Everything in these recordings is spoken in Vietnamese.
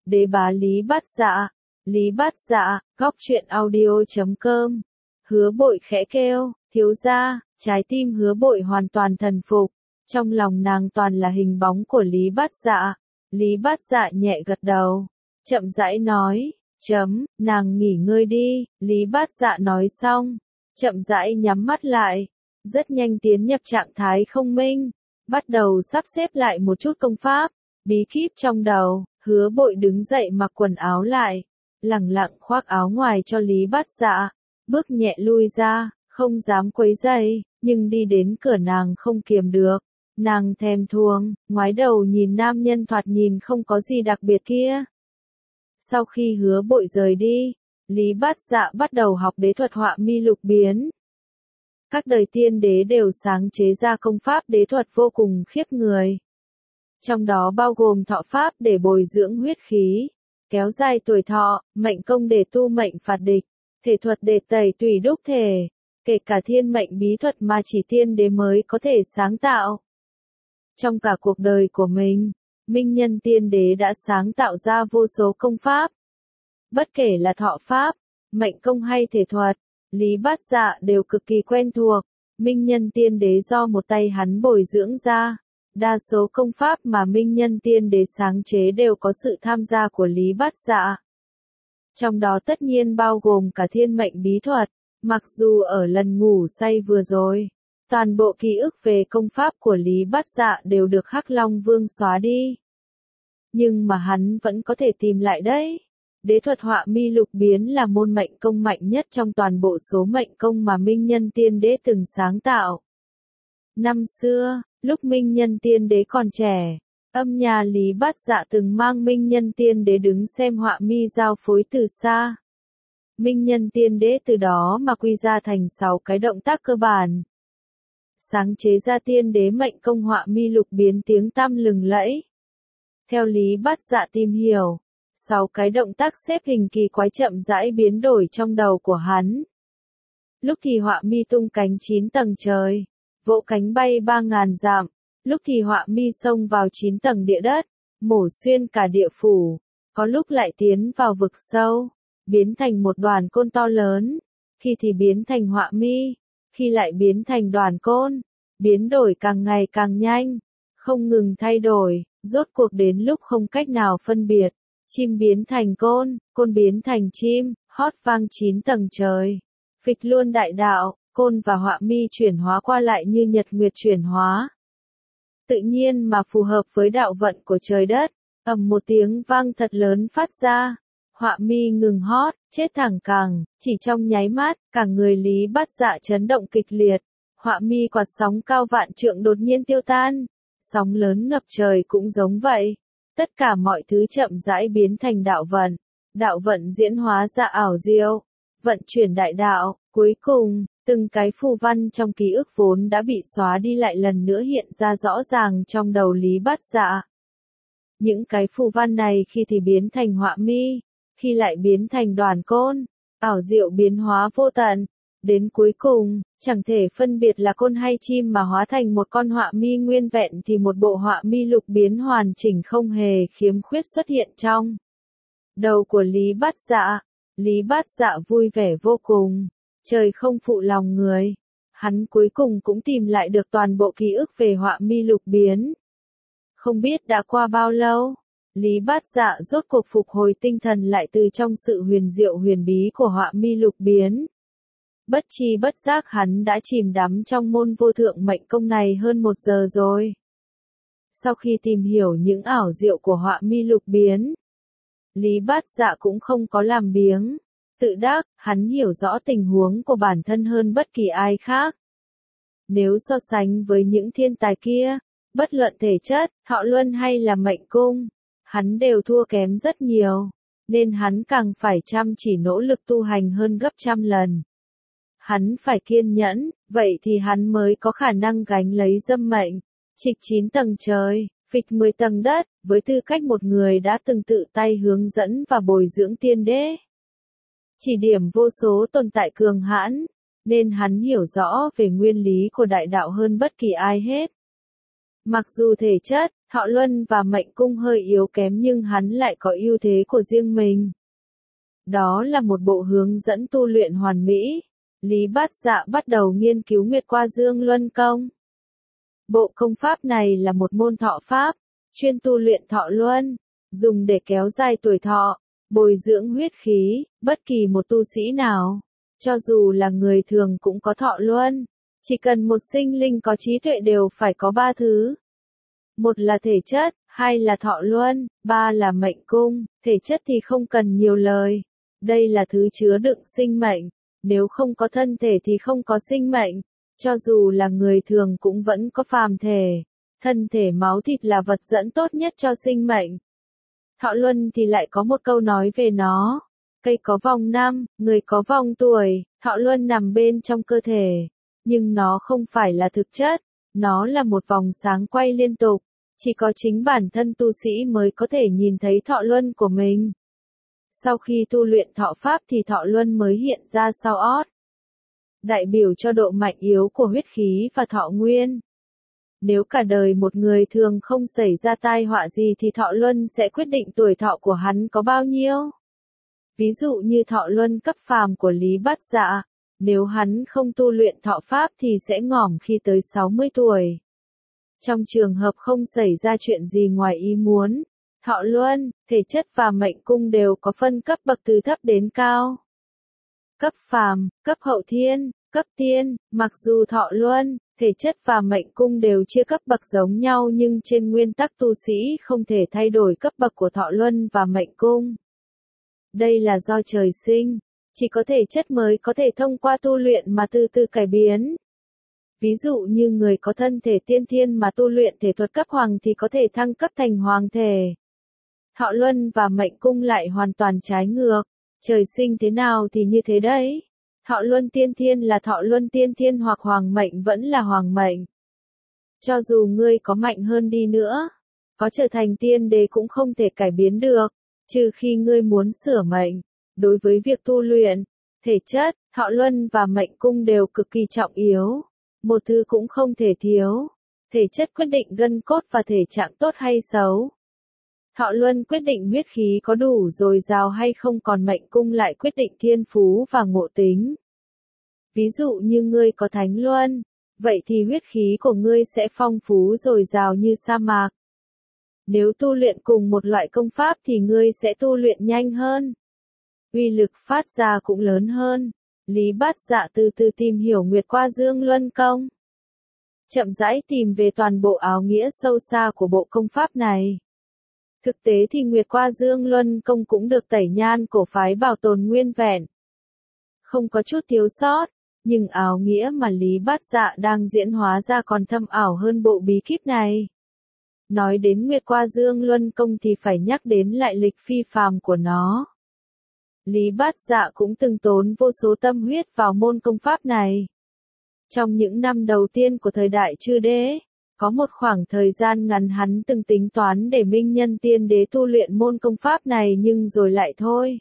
Đế bá Lý Bát Dạ. Lý Bát Dạ, góc truyện audio.com. Hứa Bội khẽ kêu, thiếu gia, trái tim Hứa Bội hoàn toàn thần phục. Trong lòng nàng toàn là hình bóng của Lý Bát Dạ. Lý Bát Dạ nhẹ gật đầu, chậm rãi nói, nàng nghỉ ngơi đi. Lý Bát Dạ nói xong, chậm rãi nhắm mắt lại, rất nhanh tiến nhập trạng thái không minh, bắt đầu sắp xếp lại một chút công pháp, bí kíp trong đầu. Hứa Bội đứng dậy mặc quần áo lại, lẳng lặng khoác áo ngoài cho Lý Bát Dạ, bước nhẹ lui ra, không dám quấy rầy, nhưng đi đến cửa nàng không kiềm được. Nàng thèm thuồng, ngoái đầu nhìn nam nhân thoạt nhìn không có gì đặc biệt kia. Sau khi Hứa Bội rời đi, Lý Bát Dạ bắt đầu học đế thuật họa mi lục biến. Các đời tiên đế đều sáng chế ra công pháp đế thuật vô cùng khiếp người. Trong đó bao gồm thọ pháp để bồi dưỡng huyết khí, kéo dài tuổi thọ, mệnh công để tu mệnh phạt địch, thể thuật để tẩy tùy đúc thể, kể cả thiên mệnh bí thuật mà chỉ tiên đế mới có thể sáng tạo. Trong cả cuộc đời của mình, Minh Nhân Tiên Đế đã sáng tạo ra vô số công pháp. Bất kể là thọ pháp, mệnh công hay thể thuật, Lý Bát Dạ đều cực kỳ quen thuộc. Minh Nhân Tiên Đế do một tay hắn bồi dưỡng ra. Đa số công pháp mà Minh Nhân Tiên Đế sáng chế đều có sự tham gia của Lý Bát Dạ. Trong đó tất nhiên bao gồm cả thiên mệnh bí thuật, mặc dù ở lần ngủ say vừa rồi, toàn bộ ký ức về công pháp của Lý Bát Dạ đều được Hắc Long Vương xóa đi. Nhưng mà hắn vẫn có thể tìm lại đấy. Đế thuật họa mi lục biến là môn mệnh công mạnh nhất trong toàn bộ số mệnh công mà Minh Nhân Tiên Đế từng sáng tạo. Năm xưa, lúc Minh Nhân Tiên Đế còn trẻ, âm nhà Lý Bát Dạ từng mang Minh Nhân Tiên Đế đứng xem họa mi giao phối từ xa. Minh Nhân Tiên Đế từ đó mà quy ra thành 6 cái động tác cơ bản. Sáng chế ra tiên đế mệnh công họa mi lục biến tiếng tăm lừng lẫy. Theo Lý Bát Dạ tìm hiểu, 6 cái động tác xếp hình kỳ quái chậm rãi biến đổi trong đầu của hắn. Lúc thì họa mi tung cánh 9 tầng trời, vỗ cánh bay 3.000 dặm, lúc thì họa mi xông vào 9 tầng địa đất, mổ xuyên cả địa phủ, có lúc lại tiến vào vực sâu, biến thành một đoàn côn to lớn, khi thì biến thành họa mi, khi lại biến thành đoàn côn, biến đổi càng ngày càng nhanh, không ngừng thay đổi, rốt cuộc đến lúc không cách nào phân biệt, chim biến thành côn biến thành chim, hót vang 9 tầng trời. Phịch luôn đại đạo, côn và họa mi chuyển hóa qua lại như nhật nguyệt chuyển hóa. Tự nhiên mà phù hợp với đạo vận của trời đất, ầm một tiếng vang thật lớn phát ra. Họa mi ngừng hót, chết thẳng cẳng, chỉ trong nháy mắt, cả người Lý Bát Dạ chấn động kịch liệt. Họa mi quạt sóng cao vạn trượng đột nhiên tiêu tan, sóng lớn ngập trời cũng giống vậy. Tất cả mọi thứ chậm rãi biến thành đạo vận diễn hóa ra ảo diệu, vận chuyển đại đạo, cuối cùng, từng cái phù văn trong ký ức vốn đã bị xóa đi lại lần nữa hiện ra rõ ràng trong đầu Lý Bát Dạ. Những cái phù văn này khi thì biến thành họa mi, khi lại biến thành đoàn côn, ảo diệu biến hóa vô tận, đến cuối cùng, chẳng thể phân biệt là côn hay chim mà hóa thành một con họa mi nguyên vẹn thì một bộ họa mi lục biến hoàn chỉnh không hề khiếm khuyết xuất hiện trong đầu của Lý Bát Dạ. Lý Bát Dạ vui vẻ vô cùng, trời không phụ lòng người, hắn cuối cùng cũng tìm lại được toàn bộ ký ức về họa mi lục biến. Không biết đã qua bao lâu, Lý Bát Dạ rốt cuộc phục hồi tinh thần lại từ trong sự huyền diệu huyền bí của họa mi lục biến. Bất tri bất giác hắn đã chìm đắm trong môn vô thượng mệnh công này hơn 1 giờ rồi. Sau khi tìm hiểu những ảo diệu của họa mi lục biến, Lý Bát Dạ cũng không có làm biếng, tự đắc, hắn hiểu rõ tình huống của bản thân hơn bất kỳ ai khác. Nếu so sánh với những thiên tài kia, bất luận thể chất, thọ luân hay là mệnh cung, hắn đều thua kém rất nhiều, nên hắn càng phải chăm chỉ nỗ lực tu hành hơn gấp trăm lần. Hắn phải kiên nhẫn, vậy thì hắn mới có khả năng gánh lấy dâm mệnh, trịch 9 tầng trời, phịch 10 tầng đất, với tư cách một người đã từng tự tay hướng dẫn và bồi dưỡng tiên đế. Chỉ điểm vô số tồn tại cường hãn, nên hắn hiểu rõ về nguyên lý của đại đạo hơn bất kỳ ai hết. Mặc dù thể chất, Thọ Luân và mệnh cung hơi yếu kém nhưng hắn lại có ưu thế của riêng mình. Đó là một bộ hướng dẫn tu luyện hoàn mỹ. Lý Bát Dạ bắt đầu nghiên cứu Nguyệt Qua Dương Luân Công. Bộ công pháp này là một môn thọ pháp, chuyên tu luyện thọ luân, dùng để kéo dài tuổi thọ, bồi dưỡng huyết khí. Bất kỳ một tu sĩ nào, cho dù là người thường cũng có thọ luân. Chỉ cần một sinh linh có trí tuệ đều phải có ba thứ. Một là thể chất, hai là thọ luân, ba là mệnh cung. Thể chất thì không cần nhiều lời. Đây là thứ chứa đựng sinh mệnh. Nếu không có thân thể thì không có sinh mệnh. Cho dù là người thường cũng vẫn có phàm thể. Thân thể máu thịt là vật dẫn tốt nhất cho sinh mệnh. Thọ luân thì lại có một câu nói về nó. Cây có vòng năm, người có vòng tuổi. Thọ luân nằm bên trong cơ thể. Nhưng nó không phải là thực chất. Nó là một vòng sáng quay liên tục. Chỉ có chính bản thân tu sĩ mới có thể nhìn thấy thọ luân của mình. Sau khi tu luyện thọ pháp thì thọ luân mới hiện ra sau ót. Đại biểu cho độ mạnh yếu của huyết khí và thọ nguyên. Nếu cả đời một người thường không xảy ra tai họa gì thì thọ luân sẽ quyết định tuổi thọ của hắn có bao nhiêu. Ví dụ như thọ luân cấp phàm của Lý Bát Dạ, nếu hắn không tu luyện thọ pháp thì sẽ ngỏm khi tới 60 tuổi. Trong trường hợp không xảy ra chuyện gì ngoài ý muốn, thọ luân, thể chất và mệnh cung đều có phân cấp bậc từ thấp đến cao. Cấp phàm, cấp hậu thiên, cấp tiên. Mặc dù thọ luân, thể chất và mệnh cung đều chia cấp bậc giống nhau nhưng trên nguyên tắc tu sĩ không thể thay đổi cấp bậc của thọ luân và mệnh cung. Đây là do trời sinh, chỉ có thể chất mới có thể thông qua tu luyện mà từ từ cải biến. Ví dụ như người có thân thể tiên thiên mà tu luyện thể thuật cấp hoàng thì có thể thăng cấp thành hoàng thể. Thọ luân và mệnh cung lại hoàn toàn trái ngược. Trời sinh thế nào thì như thế đấy. Thọ luân tiên thiên là thọ luân tiên thiên hoặc hoàng mệnh vẫn là hoàng mệnh. Cho dù ngươi có mạnh hơn đi nữa, có trở thành tiên đế cũng không thể cải biến được, trừ khi ngươi muốn sửa mệnh. Đối với việc tu luyện, thể chất, thọ luân và mệnh cung đều cực kỳ trọng yếu. Một thứ cũng không thể thiếu. Thể chất quyết định gân cốt và thể trạng tốt hay xấu. Thọ luân quyết định huyết khí có đủ dồi dào hay không, còn mệnh cung lại quyết định thiên phú và ngộ tính. Ví dụ như ngươi có thánh luân, vậy thì huyết khí của ngươi sẽ phong phú dồi dào như sa mạc. Nếu tu luyện cùng một loại công pháp thì ngươi sẽ tu luyện nhanh hơn. Uy lực phát ra cũng lớn hơn. Lý Bát Dạ từ từ tìm hiểu Nguyệt Qua Dương Luân Công. Chậm rãi tìm về toàn bộ áo nghĩa sâu xa của bộ công pháp này. Thực tế thì Nguyệt Qua Dương Luân Công cũng được tẩy nhan cổ phái bảo tồn nguyên vẹn. Không có chút thiếu sót, nhưng áo nghĩa mà Lý Bát Dạ đang diễn hóa ra còn thâm ảo hơn bộ bí kíp này. Nói đến Nguyệt Qua Dương Luân Công thì phải nhắc đến lại lịch phi phàm của nó. Lý Bát Dạ cũng từng tốn vô số tâm huyết vào môn công pháp này. Trong những năm đầu tiên của thời đại Chư Đế, có một khoảng thời gian ngắn hắn từng tính toán để Minh Nhân Tiên Đế tu luyện môn công pháp này nhưng rồi lại thôi.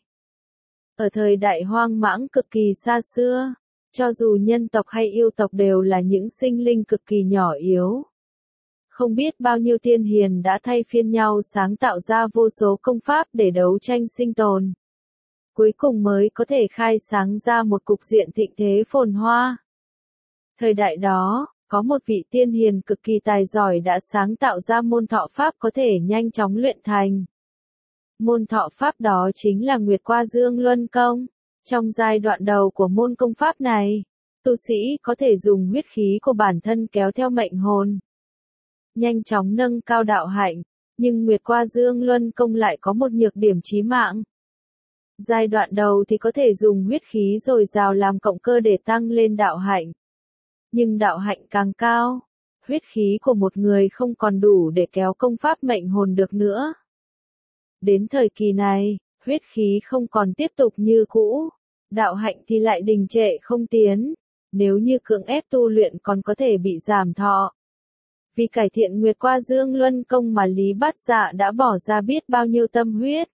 Ở thời đại hoang mãng cực kỳ xa xưa, cho dù nhân tộc hay yêu tộc đều là những sinh linh cực kỳ nhỏ yếu. Không biết bao nhiêu tiên hiền đã thay phiên nhau sáng tạo ra vô số công pháp để đấu tranh sinh tồn. Cuối cùng mới có thể khai sáng ra một cục diện thịnh thế phồn hoa. Thời đại đó, có một vị tiên hiền cực kỳ tài giỏi đã sáng tạo ra môn thọ pháp có thể nhanh chóng luyện thành. Môn thọ pháp đó chính là Nguyệt Qua Dương Luân Công. Trong giai đoạn đầu của môn công pháp này, tu sĩ có thể dùng huyết khí của bản thân kéo theo mệnh hồn, nhanh chóng nâng cao đạo hạnh, nhưng Nguyệt Qua Dương Luân Công lại có một nhược điểm chí mạng. Giai đoạn đầu thì có thể dùng huyết khí dồi dào làm cộng cơ để tăng lên đạo hạnh. Nhưng đạo hạnh càng cao, huyết khí của một người không còn đủ để kéo công pháp mệnh hồn được nữa. Đến thời kỳ này, huyết khí không còn tiếp tục như cũ, đạo hạnh thì lại đình trệ không tiến. Nếu như cưỡng ép tu luyện còn có thể bị giảm thọ. Vì cải thiện Nguyệt Qua Dương Luân Công mà Lý Bát Dạ đã bỏ ra biết bao nhiêu tâm huyết.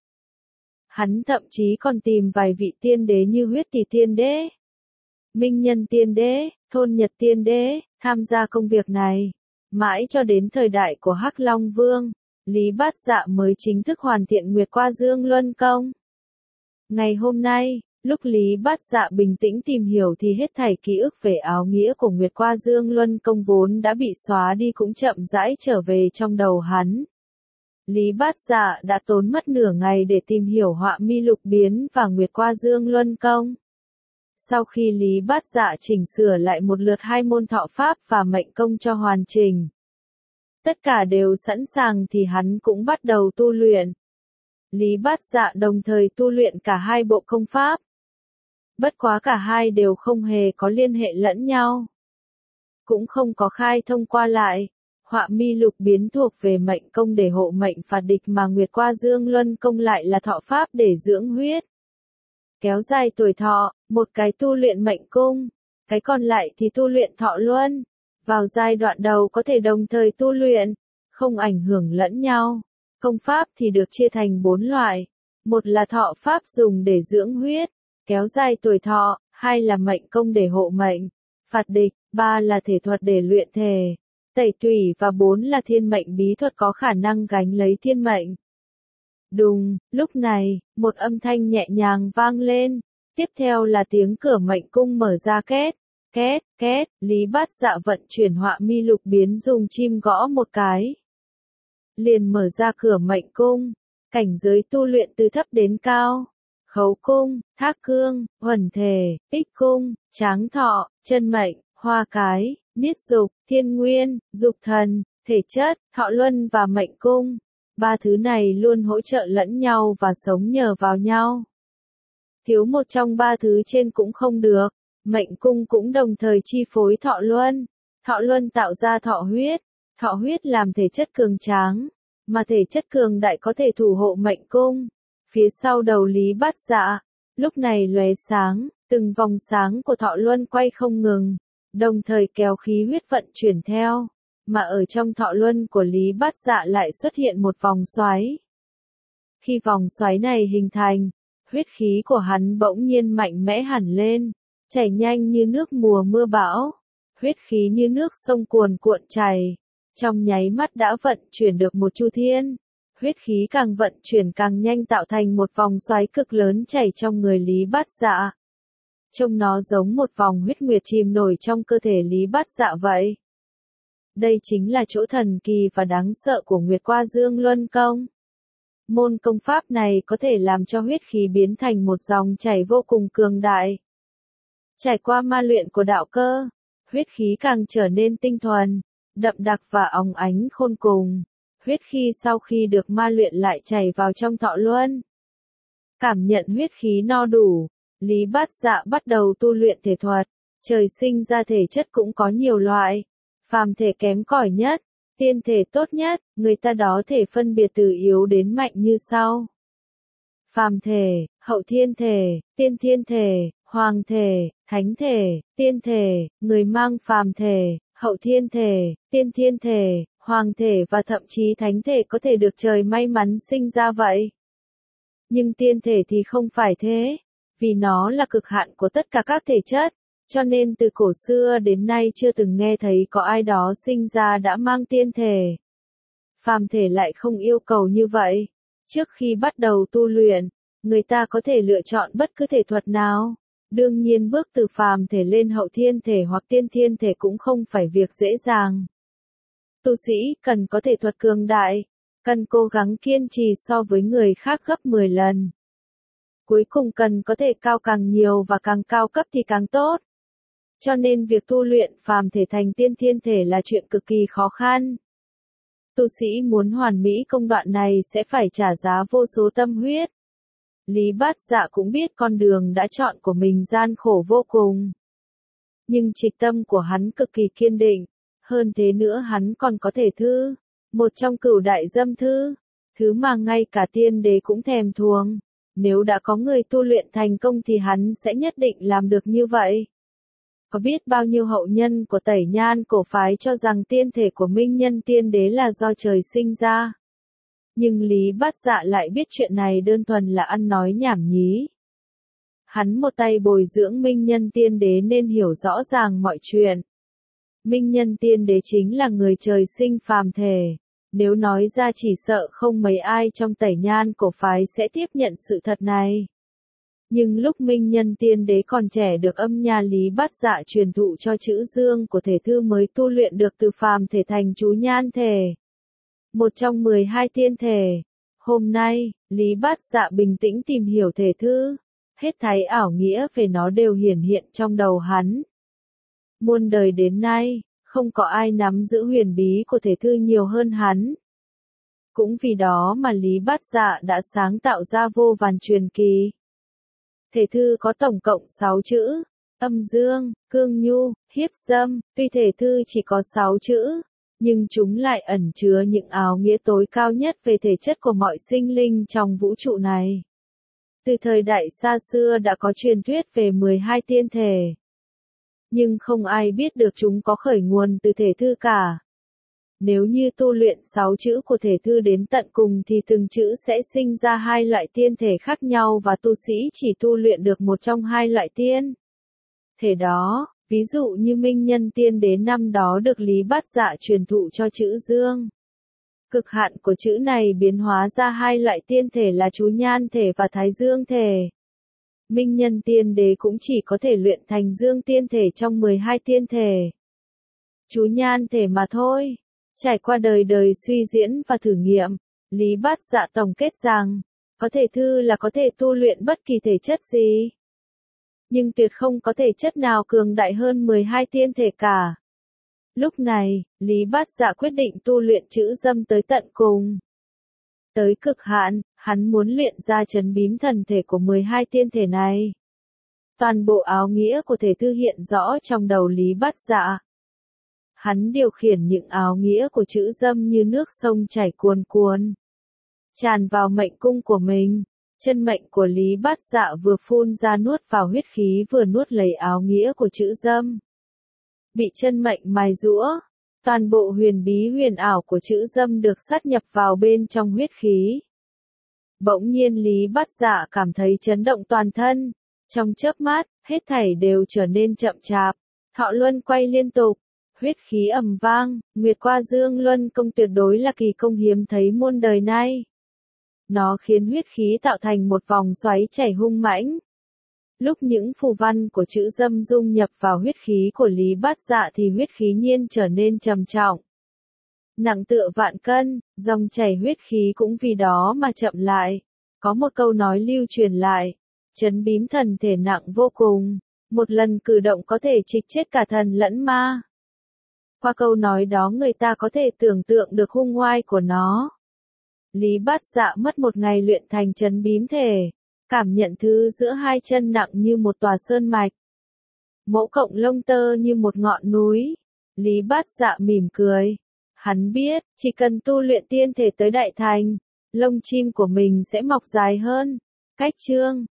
Hắn thậm chí còn tìm vài vị tiên đế như Huyết Tỷ Tiên Đế, Minh Nhân Tiên Đế, Thôn Nhật Tiên Đế, tham gia công việc này. Mãi cho đến thời đại của Hắc Long Vương, Lý Bát Dạ mới chính thức hoàn thiện Nguyệt Qua Dương Luân Công. Ngày hôm nay, lúc Lý Bát Dạ bình tĩnh tìm hiểu thì hết thảy ký ức về áo nghĩa của Nguyệt Qua Dương Luân Công vốn đã bị xóa đi cũng chậm rãi trở về trong đầu hắn. Lý Bát Dạ đã tốn mất nửa ngày để tìm hiểu Họa Mi Lục Biến và Nguyệt Qua Dương Luân Công. Sau khi Lý Bát Dạ chỉnh sửa lại một lượt hai môn thọ pháp và mệnh công cho hoàn chỉnh, tất cả đều sẵn sàng thì hắn cũng bắt đầu tu luyện. Lý Bát Dạ đồng thời tu luyện cả hai bộ công pháp. Bất quá cả hai đều không hề có liên hệ lẫn nhau. Cũng không có khai thông qua lại. Họa Mi Lục Biến thuộc về mệnh công để hộ mệnh phạt địch mà Nguyệt Qua Dương Luân Công lại là thọ pháp để dưỡng huyết. Kéo dài tuổi thọ, một cái tu luyện mệnh cung, cái còn lại thì tu luyện thọ luân. Vào giai đoạn đầu có thể đồng thời tu luyện, không ảnh hưởng lẫn nhau. Công pháp thì được chia thành 4 loại. Một là thọ pháp dùng để dưỡng huyết, kéo dài tuổi thọ, hai là mệnh công để hộ mệnh, phạt địch, ba là thể thuật để luyện thể, tẩy tủy và 4 là thiên mệnh bí thuật có khả năng gánh lấy thiên mệnh. Đùng, lúc này, một âm thanh nhẹ nhàng vang lên, tiếp theo là tiếng cửa mệnh cung mở ra két, két, két, Lý Bát Dạ vận chuyển Họa Mi Lục Biến dùng chim gõ một cái. Liền mở ra cửa mệnh cung, cảnh giới tu luyện từ thấp đến cao. Khấu cung, thác cương, huẩn thể, ích cung, tráng thọ, chân mệnh, hoa cái, niết dục, thiên nguyên, dục thần, thể chất, thọ luân và mệnh cung. Ba thứ này luôn hỗ trợ lẫn nhau và sống nhờ vào nhau. Thiếu một trong ba thứ trên cũng không được. Mệnh cung cũng đồng thời chi phối thọ luân. Thọ luân tạo ra thọ huyết làm thể chất cường tráng, mà thể chất cường đại có thể thủ hộ mệnh cung. Phía sau đầu Lý Bát Dạ, lúc này lóe sáng, từng vòng sáng của thọ luân quay không ngừng, đồng thời kéo khí huyết vận chuyển theo, mà ở trong thọ luân của Lý Bát Dạ lại xuất hiện một vòng xoáy. Khi vòng xoáy này hình thành, huyết khí của hắn bỗng nhiên mạnh mẽ hẳn lên, chảy nhanh như nước mùa mưa bão, huyết khí như nước sông cuồn cuộn chảy, trong nháy mắt đã vận chuyển được một chu thiên. Huyết khí càng vận chuyển càng nhanh tạo thành một vòng xoáy cực lớn chảy trong người Lý Bát Dạ. Trông nó giống một vòng huyết nguyệt chìm nổi trong cơ thể Lý Bát Dạ vậy. Đây chính là chỗ thần kỳ và đáng sợ của Nguyệt Qua Dương Luân Công. Môn công pháp này có thể làm cho huyết khí biến thành một dòng chảy vô cùng cường đại. Trải qua ma luyện của đạo cơ, huyết khí càng trở nên tinh thuần, đậm đặc và óng ánh khôn cùng. Huyết khí sau khi được ma luyện lại chảy vào trong thọ luân. Cảm nhận huyết khí no đủ, Lý Bát Dạ bắt đầu tu luyện thể thuật. Trời sinh ra thể chất cũng có nhiều loại. Phàm thể kém cỏi nhất, tiên thể tốt nhất, người ta đó thể phân biệt từ yếu đến mạnh như sau. Phàm thể, hậu thiên thể, tiên thiên thể, hoàng thể, thánh thể, tiên thể, người mang phàm thể, hậu thiên thể, tiên thiên thể, hoàng thể và thậm chí thánh thể có thể được trời may mắn sinh ra vậy. Nhưng tiên thể thì không phải thế, vì nó là cực hạn của tất cả các thể chất, cho nên từ cổ xưa đến nay chưa từng nghe thấy có ai đó sinh ra đã mang tiên thể. Phàm thể lại không yêu cầu như vậy. Trước khi bắt đầu tu luyện, người ta có thể lựa chọn bất cứ thể thuật nào. Đương nhiên bước từ phàm thể lên hậu thiên thể hoặc tiên thiên thể cũng không phải việc dễ dàng. Tu sĩ cần có thể thuật cường đại, cần cố gắng kiên trì so với người khác gấp 10 lần. Cuối cùng cần có thể cao càng nhiều và càng cao cấp thì càng tốt. Cho nên việc tu luyện phàm thể thành tiên thiên thể là chuyện cực kỳ khó khăn. Tu sĩ muốn hoàn mỹ công đoạn này sẽ phải trả giá vô số tâm huyết. Lý Bát Dạ cũng biết con đường đã chọn của mình gian khổ vô cùng. Nhưng trịch tâm của hắn cực kỳ kiên định. Hơn thế nữa hắn còn có thể thư, một trong cửu đại dâm thư, thứ mà ngay cả tiên đế cũng thèm thuồng. Nếu đã có người tu luyện thành công thì hắn sẽ nhất định làm được như vậy. Có biết bao nhiêu hậu nhân của Tẩy Nhan cổ phái cho rằng tiên thể của Minh Nhân Tiên Đế là do trời sinh ra. Nhưng Lý Bát Dạ lại biết chuyện này đơn thuần là ăn nói nhảm nhí. Hắn một tay bồi dưỡng Minh Nhân Tiên Đế nên hiểu rõ ràng mọi chuyện. Minh Nhân Tiên Đế chính là người trời sinh phàm thể. Nếu nói ra chỉ sợ không mấy ai trong Tẩy Nhan cổ phái sẽ tiếp nhận sự thật này. Nhưng lúc Minh Nhân Tiên Đế còn trẻ được âm nha Lý Bát Dạ truyền thụ cho chữ dương của thể thư mới tu luyện được từ phàm thể thành chú nhan thể. Một trong 12 tiên thể. Hôm nay, Lý Bát Dạ bình tĩnh tìm hiểu thể thư. Hết thảy ảo nghĩa về nó đều hiển hiện trong đầu hắn. Muôn đời đến nay, không có ai nắm giữ huyền bí của thể thư nhiều hơn hắn. Cũng vì đó mà Lý Bát Dạ đã sáng tạo ra vô vàn truyền kỳ. Thể thư có tổng cộng 6 chữ, âm dương, cương nhu, hiếp dâm, tuy thể thư chỉ có 6 chữ, nhưng chúng lại ẩn chứa những áo nghĩa tối cao nhất về thể chất của mọi sinh linh trong vũ trụ này. Từ thời đại xa xưa đã có truyền thuyết về 12 tiên thể. Nhưng không ai biết được chúng có khởi nguồn từ thể thư cả. Nếu như tu luyện 6 chữ của thể thư đến tận cùng thì từng chữ sẽ sinh ra hai loại tiên thể khác nhau và tu sĩ chỉ tu luyện được một trong hai loại tiên thể đó, ví dụ như Minh Nhân Tiên Đế năm đó được Lý Bát Dạ truyền thụ cho chữ dương. Cực hạn của chữ này biến hóa ra hai loại tiên thể là chú nhan thể và thái dương thể. Minh Nhân Tiên Đế cũng chỉ có thể luyện thành dương tiên thể trong 12 tiên thể. Chú nhan thể mà thôi. Trải qua đời đời suy diễn và thử nghiệm, Lý Bát Dạ tổng kết rằng, có thể thư là có thể tu luyện bất kỳ thể chất gì. Nhưng tuyệt không có thể chất nào cường đại hơn 12 tiên thể cả. Lúc này, Lý Bát Dạ quyết định tu luyện chữ dâm tới tận cùng. Tới cực hạn, hắn muốn luyện ra trấn bím thần thể của 12 tiên thể này. Toàn bộ áo nghĩa của thể thư hiện rõ trong đầu Lý Bát Dạ. Hắn điều khiển những áo nghĩa của chữ dâm như nước sông chảy cuồn cuộn, tràn vào mệnh cung của mình. Chân mệnh của Lý Bát Dạ vừa phun ra nuốt vào huyết khí vừa nuốt lấy áo nghĩa của chữ dâm. Bị chân mệnh mài giũa, toàn bộ huyền bí huyền ảo của chữ dâm được sát nhập vào bên trong huyết khí. Bỗng nhiên Lý Bát Dạ cảm thấy chấn động toàn thân. Trong chớp mắt, hết thảy đều trở nên chậm chạp. Thọ luân quay liên tục. Huyết khí ầm vang, Nguyệt qua dương luân công tuyệt đối là kỳ công hiếm thấy muôn đời nay. Nó khiến huyết khí tạo thành một vòng xoáy chảy hung mãnh. Lúc những phù văn của chữ dâm dung nhập vào huyết khí của Lý Bát Dạ thì huyết khí nhiên trở nên trầm trọng. Nặng tựa vạn cân, dòng chảy huyết khí cũng vì đó mà chậm lại. Có một câu nói lưu truyền lại, trấn bím thần thể nặng vô cùng, một lần cử động có thể trịch chết cả thần lẫn ma. Qua câu nói đó người ta có thể tưởng tượng được hung oai của nó. Lý Bát Dạ mất một ngày luyện thành trấn bím thể, cảm nhận thứ giữa hai chân nặng như một tòa sơn mạch. Mẫu cộng lông tơ như một ngọn núi. Lý Bát Dạ mỉm cười. Hắn biết, chỉ cần tu luyện tiên thể tới đại thành, lông chim của mình sẽ mọc dài hơn. Cách chương